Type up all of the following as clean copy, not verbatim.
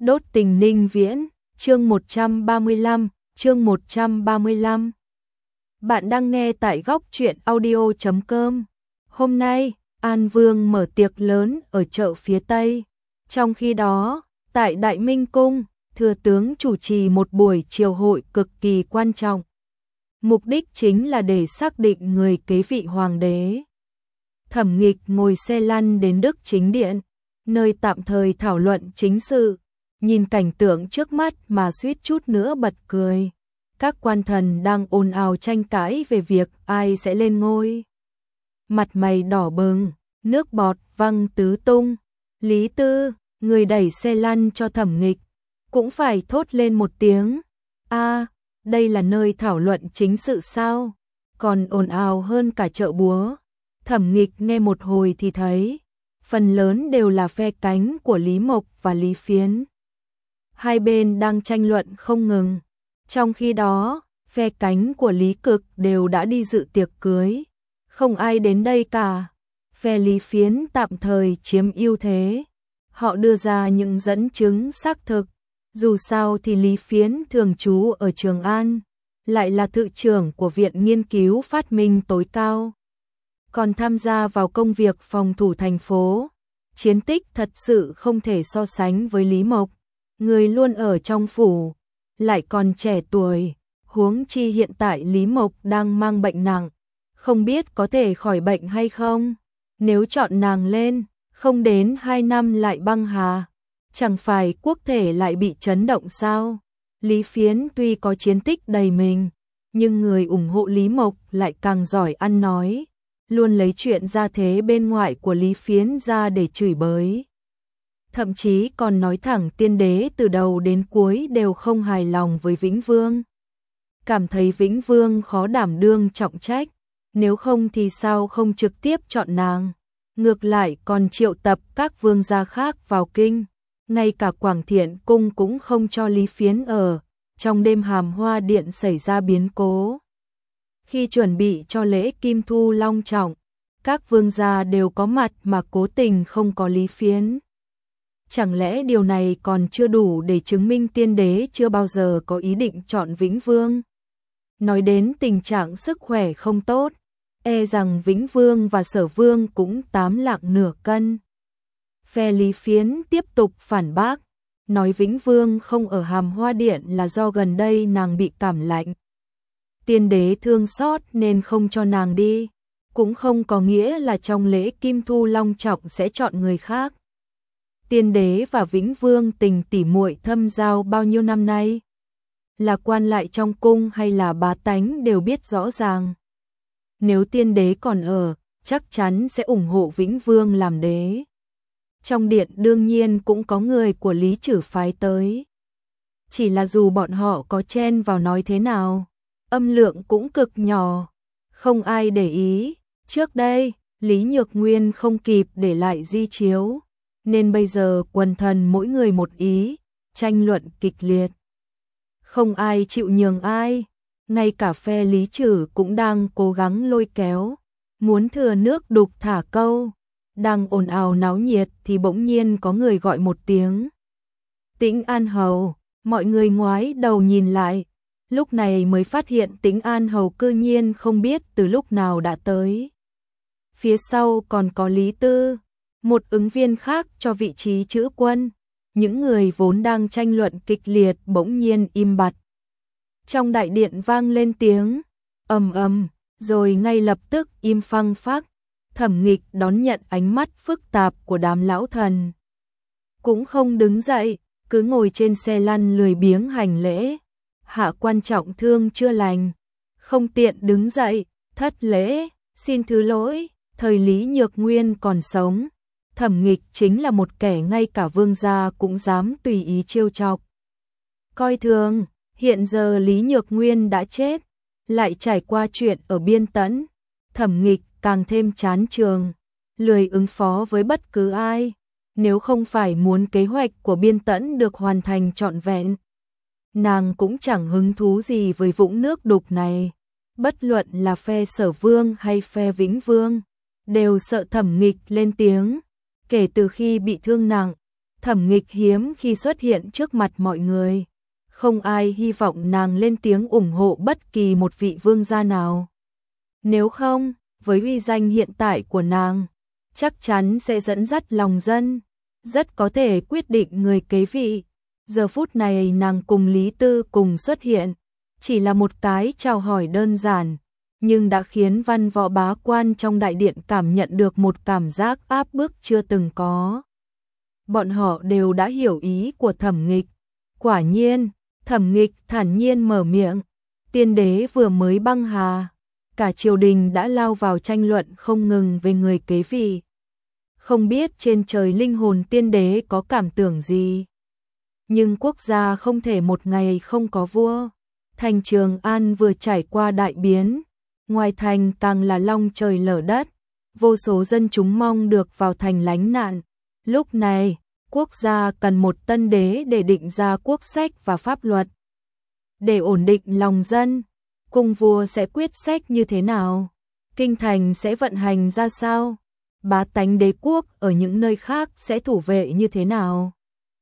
Đốt tình Ninh Viễn, chương 135, chương 135. Bạn đang nghe tại góc truyện audio.com. Hôm nay, An Vương mở tiệc lớn ở chợ phía Tây. Trong khi đó, tại Đại Minh Cung, thừa tướng chủ trì một buổi triều hội cực kỳ quan trọng. Mục đích chính là để xác định người kế vị hoàng đế. Thẩm Nghịch ngồi xe lăn đến Đức Chính Điện, nơi tạm thời thảo luận chính sự. Nhìn cảnh tượng trước mắt mà suýt chút nữa bật cười. Các quan thần đang ồn ào tranh cãi về việc ai sẽ lên ngôi. Mặt mày đỏ bừng, nước bọt văng tứ tung. Lý Tư, người đẩy xe lăn cho Thẩm Nghịch, cũng phải thốt lên một tiếng. Đây là nơi thảo luận chính sự sao? Còn ồn ào hơn cả chợ búa. Thẩm Nghịch nghe một hồi thì thấy, phần lớn đều là phe cánh của Lý Mộc và Lý Phiến. Hai bên đang tranh luận không ngừng. Trong khi đó, phe cánh của Lý Cực đều đã đi dự tiệc cưới. Không ai đến đây cả. Phe Lý Phiến tạm thời chiếm ưu thế. Họ đưa ra những dẫn chứng xác thực. Dù sao thì Lý Phiến thường trú ở Trường An, lại là thự trưởng của Viện Nghiên cứu Phát minh tối cao. Còn tham gia vào công việc phòng thủ thành phố. Chiến tích thật sự không thể so sánh với Lý Mộc. Người luôn ở trong phủ, lại còn trẻ tuổi, huống chi hiện tại Lý Mộc đang mang bệnh nặng, không biết có thể khỏi bệnh hay không. Nếu chọn nàng lên, không đến 2 năm lại băng hà, chẳng phải quốc thể lại bị chấn động sao? Lý Phiến tuy có chiến tích đầy mình, nhưng người ủng hộ Lý Mộc lại càng giỏi ăn nói, luôn lấy chuyện gia thế bên ngoài của Lý Phiến ra để chửi bới. Thậm chí còn nói thẳng tiên đế từ đầu đến cuối đều không hài lòng với Vĩnh Vương. Cảm thấy Vĩnh Vương khó đảm đương trọng trách, nếu không thì sao không trực tiếp chọn nàng. Ngược lại còn triệu tập các vương gia khác vào kinh, ngay cả Quảng Thiện Cung cũng không cho Lý Phiến ở. Trong đêm Hàm Hoa Điện xảy ra biến cố. Khi chuẩn bị cho lễ Kim Thu long trọng, các vương gia đều có mặt mà cố tình không có Lý Phiến. Chẳng lẽ điều này còn chưa đủ để chứng minh tiên đế chưa bao giờ có ý định chọn Vĩnh Vương? Nói đến tình trạng sức khỏe không tốt, e rằng Vĩnh Vương và Sở Vương cũng 8 lạng nửa cân. Phe Lý Phiến tiếp tục phản bác, nói Vĩnh Vương không ở Hàm Hoa Điện là do gần đây nàng bị cảm lạnh. Tiên đế thương xót nên không cho nàng đi, cũng không có nghĩa là trong lễ Kim Thu long trọng sẽ chọn người khác. Tiên đế và Vĩnh Vương tình tỉ muội thâm giao bao nhiêu năm nay? Là quan lại trong cung hay là bá tánh đều biết rõ ràng. Nếu tiên đế còn ở, chắc chắn sẽ ủng hộ Vĩnh Vương làm đế. Trong điện đương nhiên cũng có người của Lý Chử phái tới. Chỉ là dù bọn họ có chen vào nói thế nào, âm lượng cũng cực nhỏ, không ai để ý. Trước đây, Lý Nhược Nguyên không kịp để lại di chiếu, nên bây giờ quần thần mỗi người một ý, tranh luận kịch liệt. Không ai chịu nhường ai, ngay cả phe Lý Chử cũng đang cố gắng lôi kéo, muốn thừa nước đục thả câu. Đang ồn ào náo nhiệt thì bỗng nhiên có người gọi một tiếng. Tĩnh An Hầu, mọi người ngoái đầu nhìn lại, lúc này mới phát hiện Tĩnh An Hầu cư nhiên không biết từ lúc nào đã tới. Phía sau còn có Lý Tư, một ứng viên khác cho vị trí chữ quân. Những người vốn đang tranh luận kịch liệt bỗng nhiên im bặt. Trong đại điện vang lên tiếng ầm ầm, rồi ngay lập tức im phăng phắc. Thẩm Nghịch đón nhận ánh mắt phức tạp của đám lão thần. Cũng không đứng dậy, cứ ngồi trên xe lăn lười biếng hành lễ. Hạ quan trọng thương chưa lành, không tiện đứng dậy, thất lễ, xin thứ lỗi. Thời Lý Nhược Nguyên còn sống, Thẩm Nghịch chính là một kẻ ngay cả vương gia cũng dám tùy ý trêu chọc. Coi thường, hiện giờ Lý Nhược Nguyên đã chết, lại trải qua chuyện ở Biên Tẫn. Thẩm Nghịch càng thêm chán trường, lười ứng phó với bất cứ ai, nếu không phải muốn kế hoạch của Biên Tẫn được hoàn thành trọn vẹn. Nàng cũng chẳng hứng thú gì với vũng nước đục này, bất luận là phe Sở Vương hay phe Vĩnh Vương, đều sợ Thẩm Nghịch lên tiếng. Kể từ khi bị thương nặng, Thẩm Nghịch hiếm khi xuất hiện trước mặt mọi người. Không ai hy vọng nàng lên tiếng ủng hộ bất kỳ một vị vương gia nào. Nếu không, với uy danh hiện tại của nàng, chắc chắn sẽ dẫn dắt lòng dân, rất có thể quyết định người kế vị. Giờ phút này nàng cùng Lý Tư cùng xuất hiện, chỉ là một cái chào hỏi đơn giản, nhưng đã khiến văn võ bá quan trong đại điện cảm nhận được một cảm giác áp bức chưa từng có. Bọn họ đều đã hiểu ý của Thẩm Nghịch. Quả nhiên, Thẩm Nghịch thản nhiên mở miệng, tiên đế vừa mới băng hà, cả triều đình đã lao vào tranh luận không ngừng về người kế vị. Không biết trên trời linh hồn tiên đế có cảm tưởng gì. Nhưng quốc gia không thể một ngày không có vua. Thành Trường An vừa trải qua đại biến, ngoài thành càng là long trời lở đất, vô số dân chúng mong được vào thành lánh nạn. Lúc này, quốc gia cần một tân đế để định ra quốc sách và pháp luật. Để ổn định lòng dân, cung vua sẽ quyết sách như thế nào? Kinh thành sẽ vận hành ra sao? Bá tánh đế quốc ở những nơi khác sẽ thủ vệ như thế nào?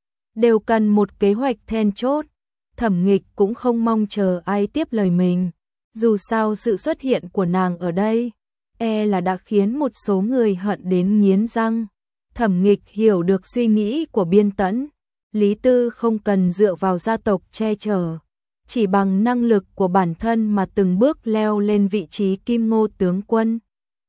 Đều cần một kế hoạch then chốt. Thẩm Nghịch cũng không mong chờ ai tiếp lời mình. Dù sao sự xuất hiện của nàng ở đây, là đã khiến một số người hận đến nghiến răng. Thẩm Nghịch hiểu được suy nghĩ của Biên Tẫn. Lý Tư không cần dựa vào gia tộc che chở, chỉ bằng năng lực của bản thân mà từng bước leo lên vị trí Kim Ngô tướng quân.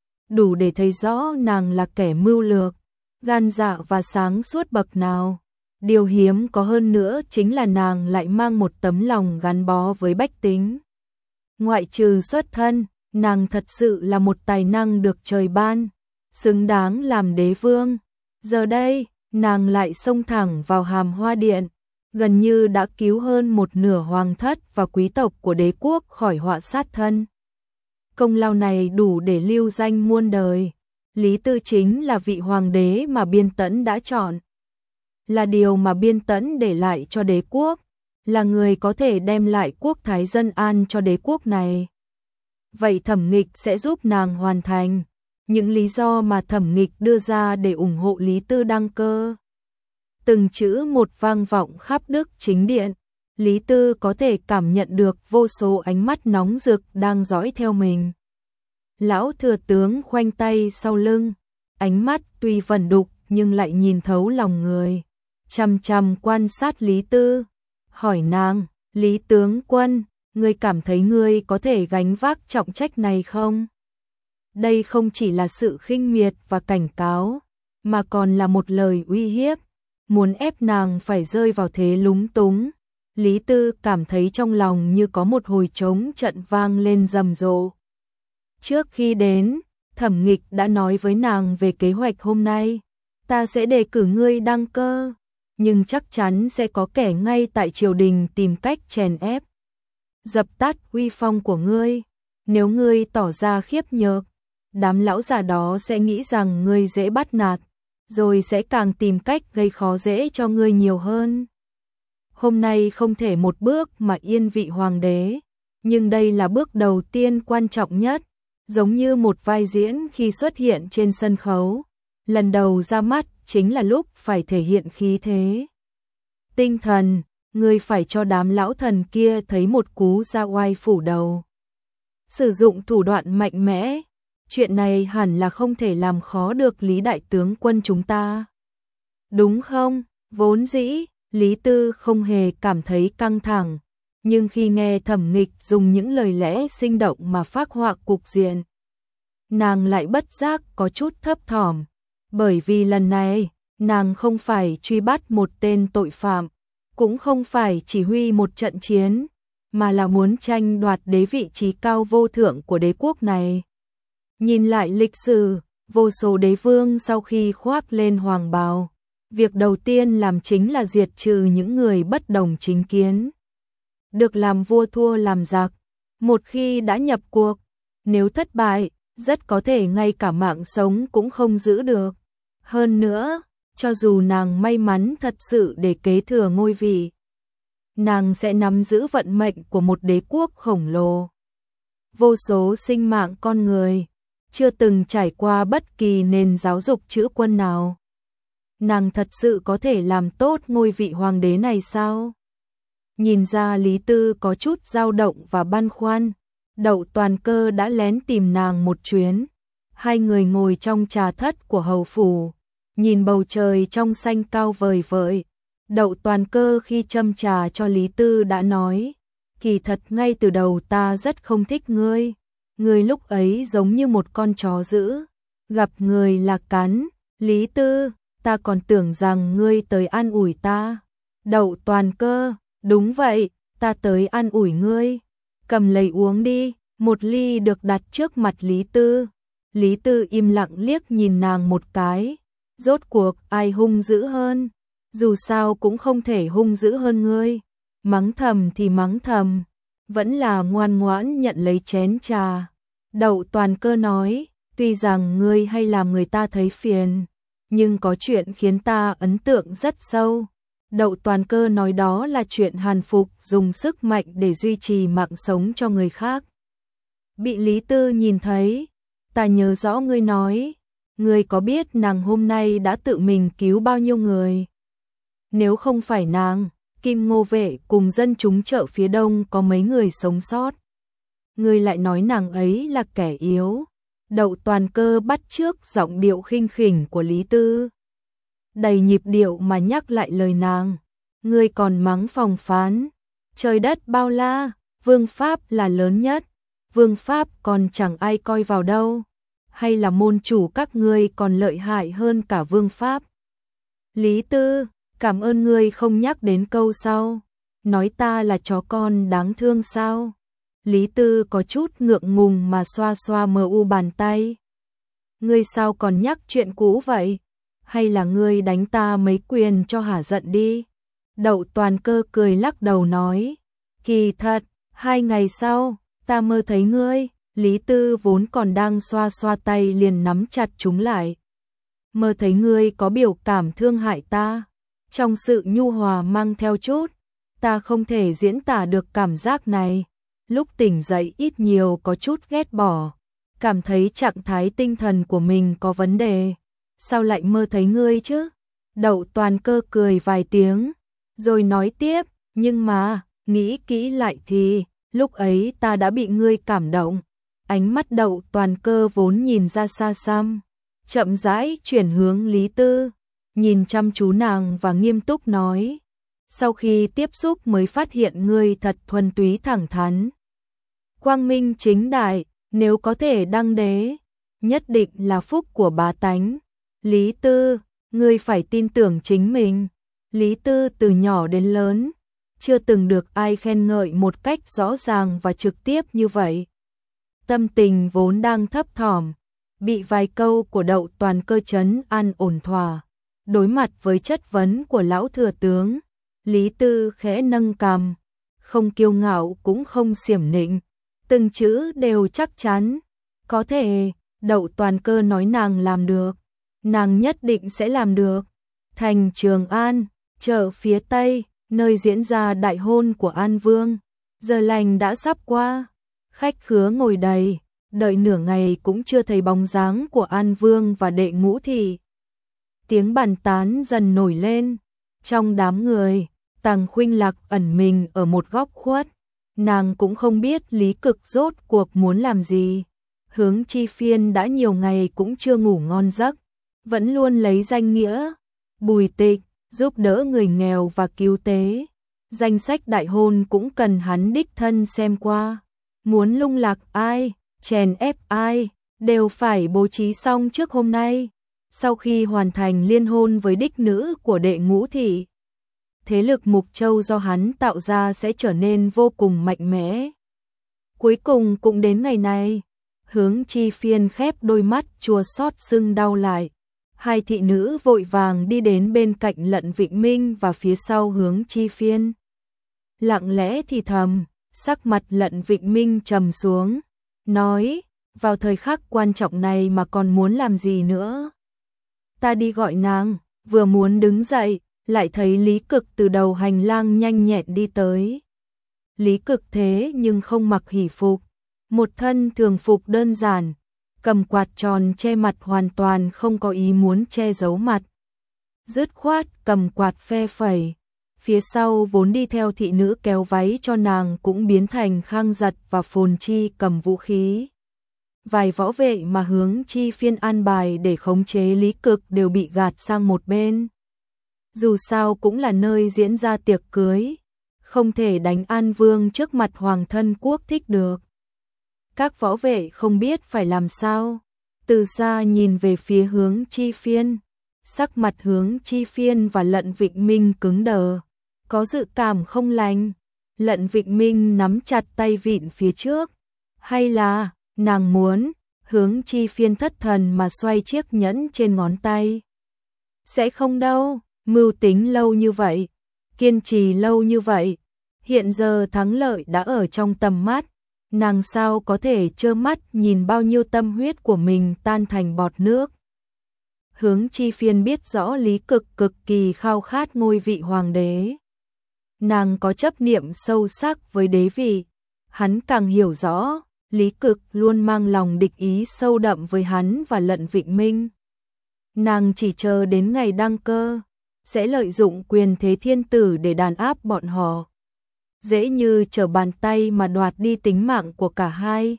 Đủ để thấy rõ nàng là kẻ mưu lược, gan dạ và sáng suốt bậc nào. Điều hiếm có hơn nữa chính là nàng lại mang một tấm lòng gắn bó với bách tính. Ngoại trừ xuất thân, nàng thật sự là một tài năng được trời ban, xứng đáng làm đế vương. Giờ đây, nàng lại xông thẳng vào Hàm Hoa Điện, gần như đã cứu hơn một nửa hoàng thất và quý tộc của đế quốc khỏi họa sát thân. Công lao này đủ để lưu danh muôn đời. Lý Tư chính là vị hoàng đế mà Biên Tẫn đã chọn. Là điều mà Biên Tẫn để lại cho đế quốc, là người có thể đem lại quốc thái dân an cho đế quốc này. Vậy Thẩm Nghịch sẽ giúp nàng hoàn thành những lý do mà Thẩm Nghịch đưa ra để ủng hộ Lý Tư đăng cơ. Từng chữ một vang vọng khắp Đức Chính Điện, Lý Tư có thể cảm nhận được vô số ánh mắt nóng rực đang dõi theo mình. Lão thừa tướng khoanh tay sau lưng, ánh mắt tuy vẩn đục nhưng lại nhìn thấu lòng người, chằm chằm quan sát Lý Tư, hỏi nàng, Lý tướng quân, ngươi cảm thấy ngươi có thể gánh vác trọng trách này không? Đây không chỉ là sự khinh miệt và cảnh cáo, mà còn là một lời uy hiếp, muốn ép nàng phải rơi vào thế lúng túng. Lý Tư cảm thấy trong lòng như có một hồi trống trận vang lên rầm rộ. Trước khi đến, Thẩm Nghịch đã nói với nàng về kế hoạch hôm nay. Ta sẽ đề cử ngươi đăng cơ, nhưng chắc chắn sẽ có kẻ ngay tại triều đình tìm cách chèn ép, dập tắt uy phong của ngươi. Nếu ngươi tỏ ra khiếp nhược, đám lão già đó sẽ nghĩ rằng ngươi dễ bắt nạt, rồi sẽ càng tìm cách gây khó dễ cho ngươi nhiều hơn. Hôm nay không thể một bước mà yên vị hoàng đế, nhưng đây là bước đầu tiên quan trọng nhất, giống như một vai diễn khi xuất hiện trên sân khấu. Lần đầu ra mắt chính là lúc phải thể hiện khí thế. Tinh thần, ngươi phải cho đám lão thần kia thấy một cú ra oai phủ đầu. Sử dụng thủ đoạn mạnh mẽ, chuyện này hẳn là không thể làm khó được Lý đại tướng quân chúng ta. Đúng không? Vốn dĩ, Lý Tư không hề cảm thấy căng thẳng, nhưng khi nghe Thẩm Nghịch dùng những lời lẽ sinh động mà phác họa cục diện, nàng lại bất giác có chút thấp thỏm, bởi vì lần này, nàng không phải truy bắt một tên tội phạm, cũng không phải chỉ huy một trận chiến, mà là muốn tranh đoạt đế vị trí cao vô thượng của đế quốc này. Nhìn lại lịch sử, vô số đế vương sau khi khoác lên hoàng bào, việc đầu tiên làm chính là diệt trừ những người bất đồng chính kiến. Được làm vua thua làm giặc, một khi đã nhập cuộc, nếu thất bại, rất có thể ngay cả mạng sống cũng không giữ được. Hơn nữa, cho dù nàng may mắn thật sự để kế thừa ngôi vị, nàng sẽ nắm giữ vận mệnh của một đế quốc khổng lồ. Vô số sinh mạng con người, chưa từng trải qua bất kỳ nền giáo dục chữ quân nào. nàng thật sự có thể làm tốt ngôi vị hoàng đế này sao? Nhìn ra Lý Tư có chút dao động và băn khoăn, Đậu Toàn Cơ đã lén tìm nàng một chuyến. Hai người ngồi trong trà thất của hầu phủ, nhìn bầu trời trong xanh cao vời vợi. Đậu Toàn Cơ khi châm trà cho Lý Tư đã nói, kỳ thật ngay từ đầu ta rất không thích ngươi. Ngươi lúc ấy giống như một con chó dữ, gặp người là cắn. Lý Tư, ta còn tưởng rằng ngươi tới an ủi ta. Đậu Toàn Cơ, đúng vậy, ta tới an ủi ngươi. Cầm lấy uống đi. Một ly được đặt trước mặt Lý Tư. Lý Tư im lặng liếc nhìn nàng một cái. Rốt cuộc ai hung dữ hơn? Dù sao cũng không thể hung dữ hơn ngươi. Mắng thầm thì mắng thầm, vẫn là ngoan ngoãn nhận lấy chén trà. Đậu Toàn Cơ nói, tuy rằng ngươi hay làm người ta thấy phiền, nhưng có chuyện khiến ta ấn tượng rất sâu. Đậu Toàn Cơ nói đó là chuyện hàn phục dùng sức mạnh để duy trì mạng sống cho người khác. Bị Lý Tư nhìn thấy, ta nhớ rõ ngươi nói, ngươi có biết nàng hôm nay đã tự mình cứu bao nhiêu người? Nếu không phải nàng, Kim Ngô Vệ cùng dân chúng chợ phía đông có mấy người sống sót. Ngươi lại nói nàng ấy là kẻ yếu. Đậu Toàn Cơ bắt chước giọng điệu khinh khỉnh của Lý Tư, đầy nhịp điệu mà nhắc lại lời nàng. Ngươi còn mắng phòng phán, trời đất bao la, vương pháp là lớn nhất. Vương pháp còn chẳng ai coi vào đâu, hay là môn chủ các ngươi còn lợi hại hơn cả vương pháp? Lý Tư, cảm ơn ngươi không nhắc đến câu sau, nói ta là chó con đáng thương sao? Lý Tư có chút ngượng ngùng mà xoa xoa mờ u bàn tay. Ngươi sao còn nhắc chuyện cũ vậy? Hay là ngươi đánh ta mấy quyền cho hả giận đi? Đậu Toàn Cơ cười lắc đầu nói, kỳ thật, 2 ngày sau, ta mơ thấy ngươi. Lý Tư vốn còn đang xoa xoa tay liền nắm chặt chúng lại. Mơ thấy ngươi có biểu cảm thương hại ta, trong sự nhu hòa mang theo chút, ta không thể diễn tả được cảm giác này. Lúc tỉnh dậy ít nhiều có chút ghét bỏ, cảm thấy trạng thái tinh thần của mình có vấn đề. Sao lại mơ thấy ngươi chứ? Đậu Toàn Cơ cười vài tiếng, rồi nói tiếp, nhưng mà, nghĩ kỹ lại thì, lúc ấy ta đã bị ngươi cảm động. Ánh mắt Đậu Toàn Cơ vốn nhìn ra xa xăm, chậm rãi chuyển hướng Lý Tư, nhìn chăm chú nàng và nghiêm túc nói, sau khi tiếp xúc mới phát hiện ngươi thật thuần túy thẳng thắn. Quang minh chính đại, nếu có thể đăng đế, nhất định là phúc của bá tánh. Lý Tư, ngươi phải tin tưởng chính mình. Lý Tư từ nhỏ đến lớn, chưa từng được ai khen ngợi một cách rõ ràng và trực tiếp như vậy. Tâm tình vốn đang thấp thỏm, bị vài câu của Đậu Toàn Cơ trấn an ổn thỏa. Đối mặt với chất vấn của lão thừa tướng, Lý Tư khẽ nâng cằm, không kiêu ngạo cũng không xiểm nịnh, từng chữ đều chắc chắn. Có thể, Đậu Toàn Cơ nói nàng làm được, nàng nhất định sẽ làm được. Thành Trường An, chợ phía Tây, nơi diễn ra đại hôn của An Vương, giờ lành đã sắp qua, khách khứa ngồi đầy, đợi nửa ngày cũng chưa thấy bóng dáng của An Vương và đệ Ngũ Thị. Tiếng bàn tán dần nổi lên, trong đám người, Tằng Khuynh Lạc ẩn mình ở một góc khuất, nàng cũng không biết Lý Cực rốt cuộc muốn làm gì. Hướng Chi Phiên đã nhiều ngày cũng chưa ngủ ngon giấc, vẫn luôn lấy danh nghĩa bùi tịch, giúp đỡ người nghèo và cứu tế. Danh sách đại hôn cũng cần hắn đích thân xem qua. Muốn lung lạc ai, chèn ép ai, đều phải bố trí xong trước hôm nay. Sau khi hoàn thành liên hôn với đích nữ của đệ Ngũ Thị, thế lực Mục Châu do hắn tạo ra sẽ trở nên vô cùng mạnh mẽ. Cuối cùng cũng đến ngày này, Hướng Chi Phiên khép đôi mắt chua xót sưng đau lại. Hai thị nữ vội vàng đi đến bên cạnh Lận Vịnh Minh và phía sau Hướng Chi Phiên. Lặng lẽ thì thầm, sắc mặt Lận Vịnh Minh trầm xuống, nói, vào thời khắc quan trọng này mà còn muốn làm gì nữa? Ta đi gọi nàng. Vừa muốn đứng dậy, lại thấy Lý Cực từ đầu hành lang nhanh nhẹn đi tới. Lý Cực thế nhưng không mặc hỷ phục, một thân thường phục đơn giản, cầm quạt tròn che mặt hoàn toàn không có ý muốn che giấu mặt. dứt khoát cầm quạt phe phẩy. Phía sau vốn đi theo thị nữ kéo váy cho nàng cũng biến thành Khang Giật và Phồn Chi cầm vũ khí. Vài võ vệ mà Hướng Chi Phiên an bài để khống chế Lý Cực đều bị gạt sang một bên. Dù sao cũng là nơi diễn ra tiệc cưới, không thể đánh An Vương trước mặt hoàng thân quốc thích được. Các võ vệ không biết phải làm sao, từ xa nhìn về phía Hướng Chi Phiên, sắc mặt Hướng Chi Phiên và Lận Vịnh Minh cứng đờ, có dự cảm không lành. Lận Vịnh Minh nắm chặt tay vịn phía trước, hay là nàng muốn? Hướng Chi Phiên thất thần mà xoay chiếc nhẫn trên ngón tay. Sẽ không đâu, mưu tính lâu như vậy, kiên trì lâu như vậy, hiện giờ thắng lợi đã ở trong tầm mắt, nàng sao có thể trơ mắt nhìn bao nhiêu tâm huyết của mình tan thành bọt nước. Hướng Chi Phiên biết rõ Lý Cực cực kỳ khao khát ngôi vị hoàng đế. Nàng có chấp niệm sâu sắc với đế vị, hắn càng hiểu rõ, Lý Cực luôn mang lòng địch ý sâu đậm với hắn và Lận Vịnh Minh. Nàng chỉ chờ đến ngày đăng cơ, sẽ lợi dụng quyền thế thiên tử để đàn áp bọn họ. Dễ như trở bàn tay mà đoạt đi tính mạng của cả hai.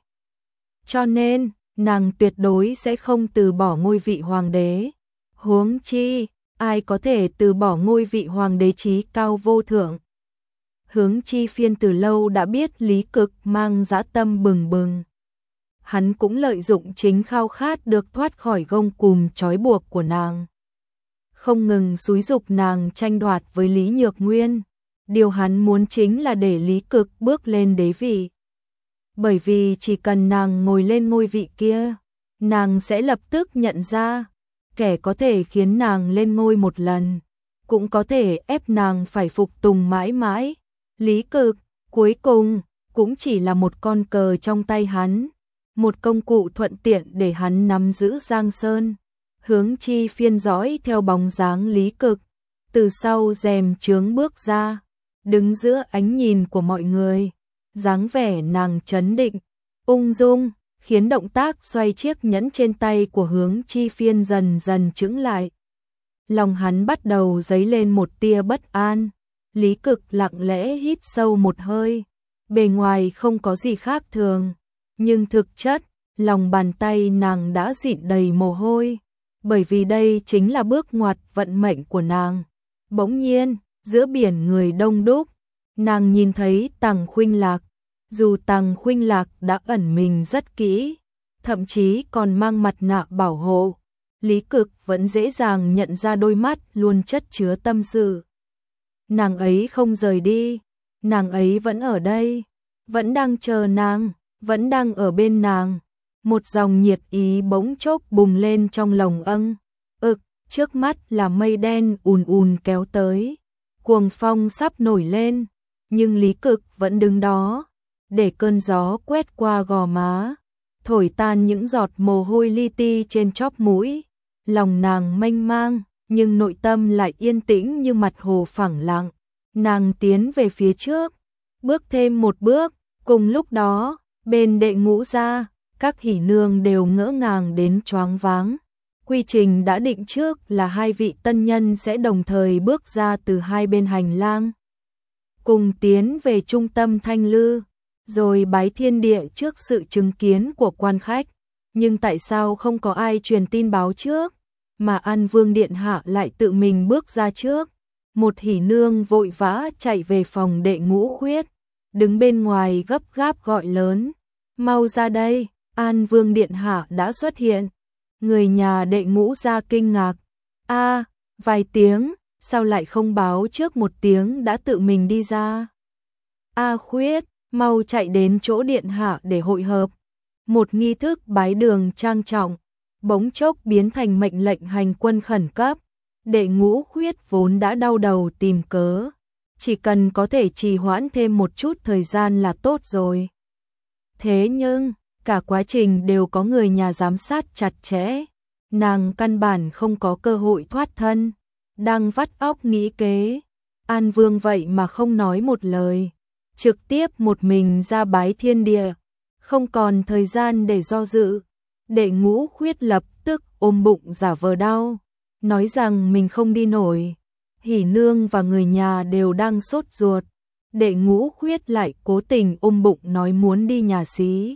Cho nên, nàng tuyệt đối sẽ không từ bỏ ngôi vị hoàng đế. Huống chi, ai có thể từ bỏ ngôi vị hoàng đế chí cao vô thượng. Hướng Chi Phiên từ lâu đã biết Lý Cực mang dã tâm bừng bừng. Hắn cũng lợi dụng chính khao khát được thoát khỏi gông cùm trói buộc của nàng, không ngừng xúi giục nàng tranh đoạt với Lý Nhược Nguyên. Điều hắn muốn chính là để Lý Cực bước lên đế vị. Bởi vì chỉ cần nàng ngồi lên ngôi vị kia, nàng sẽ lập tức nhận ra, kẻ có thể khiến nàng lên ngôi một lần, cũng có thể ép nàng phải phục tùng mãi mãi. Lý Cực, cuối cùng, cũng chỉ là một con cờ trong tay hắn, một công cụ thuận tiện để hắn nắm giữ Giang Sơn. Hướng Chi Phiên dõi theo bóng dáng Lý Cực, từ sau rèm chướng bước ra, đứng giữa ánh nhìn của mọi người, dáng vẻ nàng trấn định, ung dung, khiến động tác xoay chiếc nhẫn trên tay của Hướng Chi Phiên dần dần chững lại. Lòng hắn bắt đầu dấy lên một tia bất an. Lý Cực lặng lẽ hít sâu một hơi, bề ngoài không có gì khác thường, nhưng thực chất, lòng bàn tay nàng đã dịn đầy mồ hôi, bởi vì đây chính là bước ngoặt vận mệnh của nàng. Bỗng nhiên, giữa biển người đông đúc, nàng nhìn thấy Tằng Khuynh Lạc. Dù Tằng Khuynh Lạc đã ẩn mình rất kỹ, thậm chí còn mang mặt nạ bảo hộ, Lý Cực vẫn dễ dàng nhận ra đôi mắt luôn chất chứa tâm sự. Nàng ấy không rời đi, nàng ấy vẫn ở đây, vẫn đang chờ nàng, vẫn đang ở bên nàng. Một dòng nhiệt ý bỗng chốc bùng lên trong lòng âng. Trước mắt là mây đen ùn ùn kéo tới, cuồng phong sắp nổi lên, nhưng Lý Cực vẫn đứng đó, để cơn gió quét qua gò má, thổi tan những giọt mồ hôi li ti trên chóp mũi. Lòng nàng mênh mang, nhưng nội tâm lại yên tĩnh như mặt hồ phẳng lặng. Nàng tiến về phía trước, bước thêm một bước, cùng lúc đó, bên Đệ Ngũ gia, các hỉ nương đều ngỡ ngàng đến choáng váng. Quy trình đã định trước là hai vị tân nhân sẽ đồng thời bước ra từ hai bên hành lang, cùng tiến về trung tâm Thanh Lư, rồi bái thiên địa trước sự chứng kiến của quan khách. Nhưng tại sao không có ai truyền tin báo trước, mà An Vương điện hạ lại tự mình bước ra trước? Một hỉ nương vội vã chạy về phòng Đệ Ngũ Khuyết, đứng bên ngoài gấp gáp gọi lớn, mau ra đây, An Vương điện hạ đã xuất hiện. Người nhà Đệ Ngũ gia kinh ngạc, vài tiếng, sao lại không báo trước một tiếng đã tự mình đi ra? Khuyết, mau chạy đến chỗ điện hạ để hội hợp. Một nghi thức bái đường trang trọng, bỗng chốc biến thành mệnh lệnh hành quân khẩn cấp. Đệ Ngũ Khuyết vốn đã đau đầu tìm cớ, chỉ cần có thể trì hoãn thêm một chút thời gian là tốt rồi. Thế nhưng, cả quá trình đều có người nhà giám sát chặt chẽ, nàng căn bản không có cơ hội thoát thân, đang vắt óc nghĩ kế. An Vương vậy mà không nói một lời, trực tiếp một mình ra bái thiên địa, không còn thời gian để do dự. Đệ Ngũ Khuyết lập tức ôm bụng giả vờ đau, nói rằng mình không đi nổi. Hỉ Nương và người nhà đều đang sốt ruột. Đệ Ngũ Khuyết lại cố tình ôm bụng nói muốn đi nhà xí.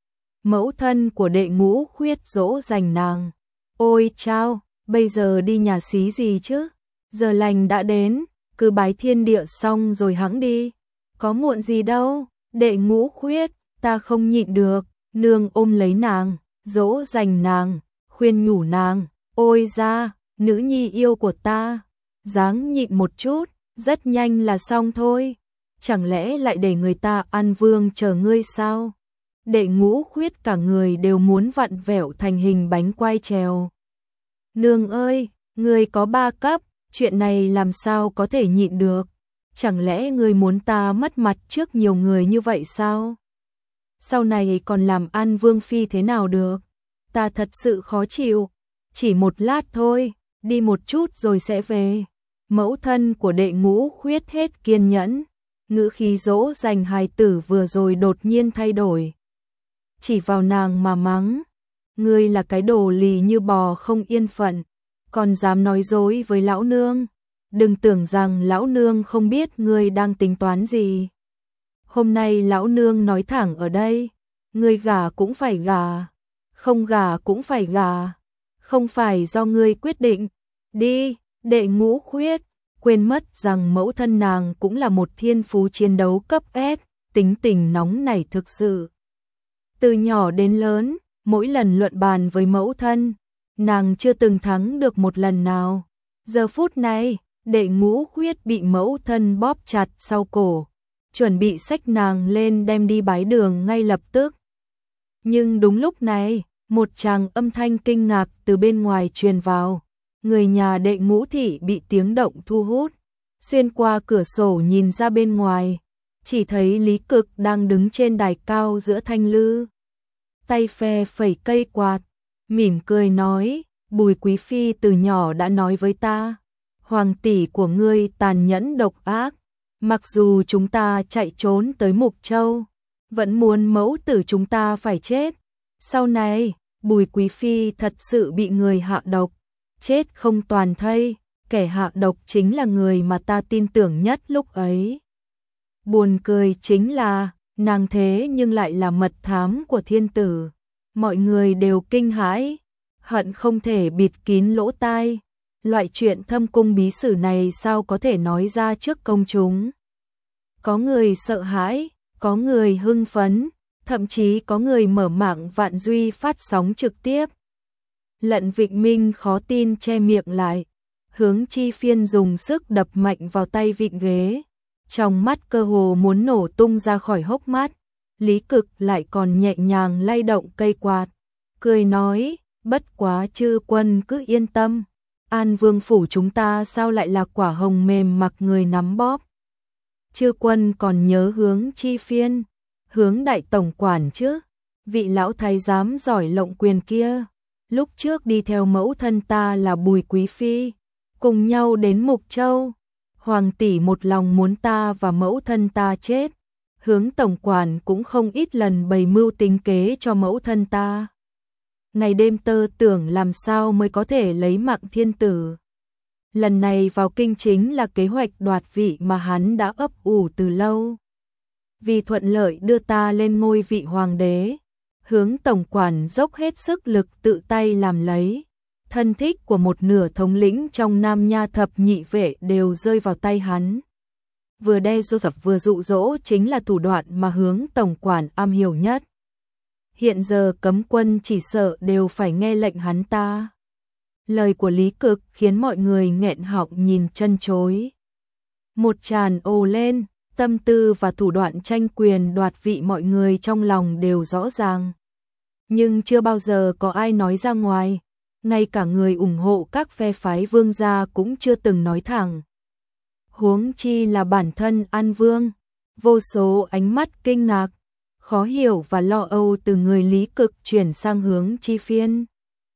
Mẫu thân của Đệ Ngũ Khuyết dỗ dành nàng. Ôi chao, bây giờ đi nhà xí gì chứ? Giờ lành đã đến, cứ bái thiên địa xong rồi hẵng đi. Có muộn gì đâu, Đệ Ngũ Khuyết, ta không nhịn được. Nương ôm lấy nàng, dỗ dành nàng, khuyên nhủ nàng. Ôi da, nữ nhi yêu của ta, ráng nhịn một chút, rất nhanh là xong thôi. Chẳng lẽ lại để người ta An Vương chờ ngươi sao? Đệ Ngũ Khuyết cả người đều muốn vặn vẹo thành hình bánh quai trèo. Nương ơi, ngươi có 3 cấp, chuyện này làm sao có thể nhịn được? Chẳng lẽ ngươi muốn ta mất mặt trước nhiều người như vậy sao? Sau này còn làm An Vương phi thế nào được? Ta thật sự khó chịu. Chỉ một lát thôi, đi một chút rồi sẽ về. Mẫu thân của Đệ Ngũ Khuyết hết kiên nhẫn. Ngữ khí dỗ dành hài tử vừa rồi đột nhiên thay đổi. Chỉ vào nàng mà mắng. Ngươi là cái đồ lì như bò không yên phận, còn dám nói dối với lão nương. Đừng tưởng rằng lão nương không biết ngươi đang tính toán gì. Hôm nay lão nương nói thẳng ở đây, ngươi gả cũng phải gả, không gả cũng phải gả, không phải do ngươi quyết định. Đi, Đệ Ngũ Khuyết, quên mất rằng mẫu thân nàng cũng là một thiên phú chiến đấu cấp S, tính tình nóng nảy thực sự. Từ nhỏ đến lớn, mỗi lần luận bàn với mẫu thân, nàng chưa từng thắng được một lần nào. Giờ phút này, Đệ Ngũ Khuyết bị mẫu thân bóp chặt sau cổ, chuẩn bị xách nàng lên đem đi bái đường ngay lập tức. Nhưng đúng lúc này, một tràng âm thanh kinh ngạc từ bên ngoài truyền vào. Người nhà Đệ Ngũ thị bị tiếng động thu hút, xuyên qua cửa sổ nhìn ra bên ngoài, chỉ thấy Lý Cực đang đứng trên đài cao giữa thanh lư, tay phe phẩy cây quạt, mỉm cười nói, Bùi quý phi từ nhỏ đã nói với ta, hoàng tỷ của ngươi tàn nhẫn độc ác, mặc dù chúng ta chạy trốn tới Mục Châu, vẫn muốn mẫu tử chúng ta phải chết. Sau này, Bùi quý phi thật sự bị người hạ độc, chết không toàn thây, kẻ hạ độc chính là người mà ta tin tưởng nhất lúc ấy. Buồn cười chính là, nàng thế nhưng lại là mật thám của thiên tử. Mọi người đều kinh hãi, hận không thể bịt kín lỗ tai. Loại chuyện thâm cung bí sử này sao có thể nói ra trước công chúng. Có người sợ hãi, có người hưng phấn, thậm chí có người mở mạng Vạn Duy phát sóng trực tiếp. Lận Vịnh Minh khó tin che miệng lại, Hướng Chi Phiên dùng sức đập mạnh vào tay vịn ghế, trong mắt cơ hồ muốn nổ tung ra khỏi hốc mắt. Lý Cực lại còn nhẹ nhàng lay động cây quạt, cười nói, bất quá chư quân cứ yên tâm, An Vương phủ chúng ta sao lại là quả hồng mềm mặc người nắm bóp. Chư quân còn nhớ Hướng Chi Phiên, Hướng đại tổng quản chứ, vị lão thái giám giỏi lộng quyền kia, lúc trước đi theo mẫu thân ta là Bùi quý phi, cùng nhau đến Mục Châu, hoàng tỷ một lòng muốn ta và mẫu thân ta chết. Hướng tổng quản cũng không ít lần bày mưu tính kế cho mẫu thân ta. Ngày đêm tơ tưởng làm sao mới có thể lấy mạng thiên tử. Lần này vào kinh chính là kế hoạch đoạt vị mà hắn đã ấp ủ từ lâu. Vì thuận lợi đưa ta lên ngôi vị hoàng đế, Hướng tổng quản dốc hết sức lực tự tay làm lấy. Thân thích của một nửa thống lĩnh trong Nam Nha thập nhị vệ đều rơi vào tay hắn. Vừa đe dọa vừa dụ dỗ chính là thủ đoạn mà Hướng tổng quản am hiểu nhất. Hiện giờ cấm quân chỉ sợ đều phải nghe lệnh hắn ta. Lời của Lý Cực khiến mọi người nghẹn họng nhìn chân chối. Một tràn ồ lên, tâm tư và thủ đoạn tranh quyền đoạt vị mọi người trong lòng đều rõ ràng. Nhưng chưa bao giờ có ai nói ra ngoài, ngay cả người ủng hộ các phe phái vương gia cũng chưa từng nói thẳng. Huống chi là bản thân An Vương, vô số ánh mắt kinh ngạc, khó hiểu và lo âu từ người Lý Cực chuyển sang Hướng Chi Phiên.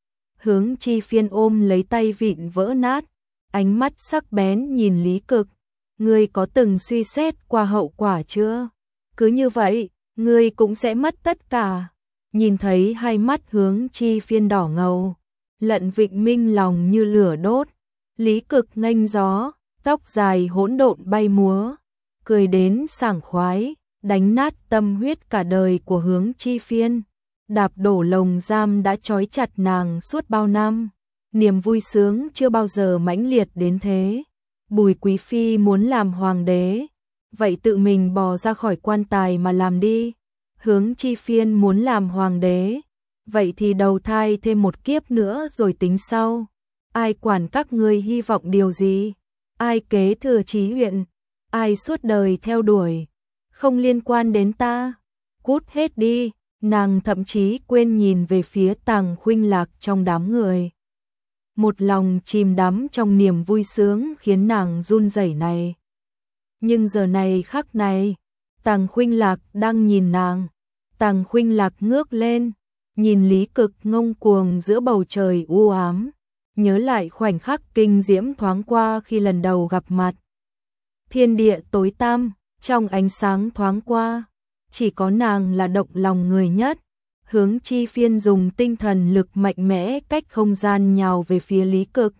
Hướng Chi Phiên ôm lấy tay vịn vỡ nát, ánh mắt sắc bén nhìn Lý Cực, ngươi có từng suy xét qua hậu quả chưa? Cứ như vậy, ngươi cũng sẽ mất tất cả. Nhìn thấy hai mắt Hướng Chi Phiên đỏ ngầu, Lận Vịnh Minh lòng như lửa đốt, Lý Cực nghênh gió, tóc dài hỗn độn bay múa, cười đến sảng khoái, đánh nát tâm huyết cả đời của Hướng Chi Phiên, đạp đổ lồng giam đã trói chặt nàng suốt bao năm. Niềm vui sướng chưa bao giờ mãnh liệt đến thế. Bùi Quý Phi muốn làm hoàng đế, vậy tự mình bò ra khỏi quan tài mà làm đi. Hướng Chi Phiên muốn làm hoàng đế, vậy thì đầu thai thêm một kiếp nữa rồi tính sau. Ai quản các ngươi hy vọng điều gì? Ai kế thừa Chí Huyện? Ai suốt đời theo đuổi? Không liên quan đến ta. Cút hết đi. Nàng thậm chí quên nhìn về phía Tàng Khuynh Lạc trong đám người. Một lòng chìm đắm trong niềm vui sướng khiến nàng run rẩy này. Nhưng giờ này khắc này, Tàng Khuynh Lạc đang nhìn nàng. Tàng Khuynh Lạc ngước lên, nhìn Lý Cực ngông cuồng giữa bầu trời u ám, nhớ lại khoảnh khắc kinh diễm thoáng qua khi lần đầu gặp mặt. Thiên địa tối tăm, trong ánh sáng thoáng qua, chỉ có nàng là động lòng người nhất. Hướng Chi Phiên dùng tinh thần lực mạnh mẽ cách không gian nhào về phía Lý Cực.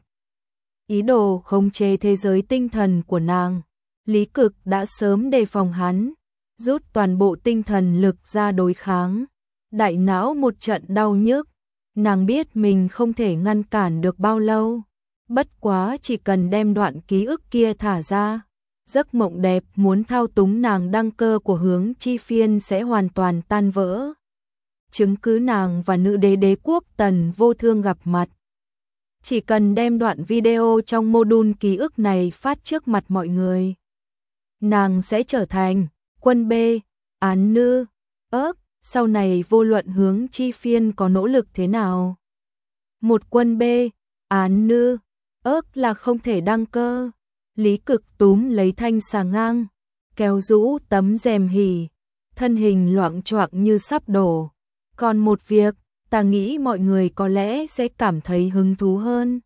Ý đồ khống chế thế giới tinh thần của nàng. Lý Cực đã sớm đề phòng hắn, rút toàn bộ tinh thần lực ra đối kháng. Đại não một trận đau nhức, nàng biết mình không thể ngăn cản được bao lâu. Bất quá chỉ cần đem đoạn ký ức kia thả ra, giấc mộng đẹp muốn thao túng nàng đăng cơ của Hướng Chi Phiên sẽ hoàn toàn tan vỡ. Chứng cứ nàng và nữ đế đế quốc Tần Vô Thương gặp mặt. Chỉ cần đem đoạn video trong module ký ức này phát trước mặt mọi người, nàng sẽ trở thành quân B, án nữ. Sau này vô luận Hướng Chi Phiên có nỗ lực thế nào, một quân B, án nữ, là không thể đăng cơ. Lý Cực túm lấy thanh xà ngang, kéo rũ tấm rèm hỉ, thân hình loạng choạng như sắp đổ. Còn một việc, ta nghĩ mọi người có lẽ sẽ cảm thấy hứng thú hơn.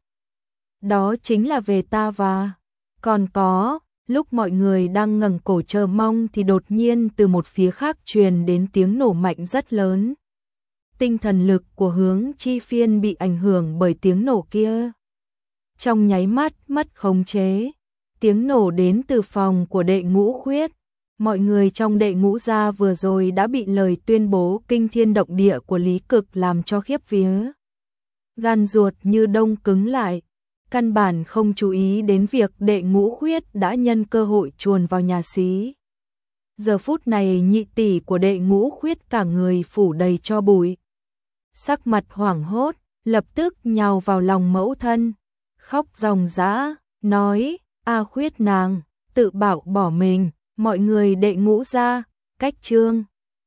Đó chính là về ta và... Còn có, lúc mọi người đang ngẩng cổ chờ mong thì đột nhiên từ một phía khác truyền đến tiếng nổ mạnh rất lớn. Tinh thần lực của Hướng Chi Phiên bị ảnh hưởng bởi tiếng nổ kia. Trong nháy mắt mất khống chế, tiếng nổ đến từ phòng của Đệ Ngũ Khuyết. Mọi người trong Đệ Ngũ gia vừa rồi đã bị lời tuyên bố kinh thiên động địa của Lý Cực làm cho khiếp vía. Gan ruột như đông cứng lại, căn bản không chú ý đến việc Đệ Ngũ Khuyết đã nhân cơ hội chuồn vào nhà xí. Giờ phút này nhị tỷ của Đệ Ngũ Khuyết cả người phủ đầy tro bụi. Sắc mặt hoảng hốt, lập tức nhào vào lòng mẫu thân, khóc ròng rã, nói, A Khuyết nàng, tự bảo bỏ mình. Mọi người Đệ Ngũ gia, cách chương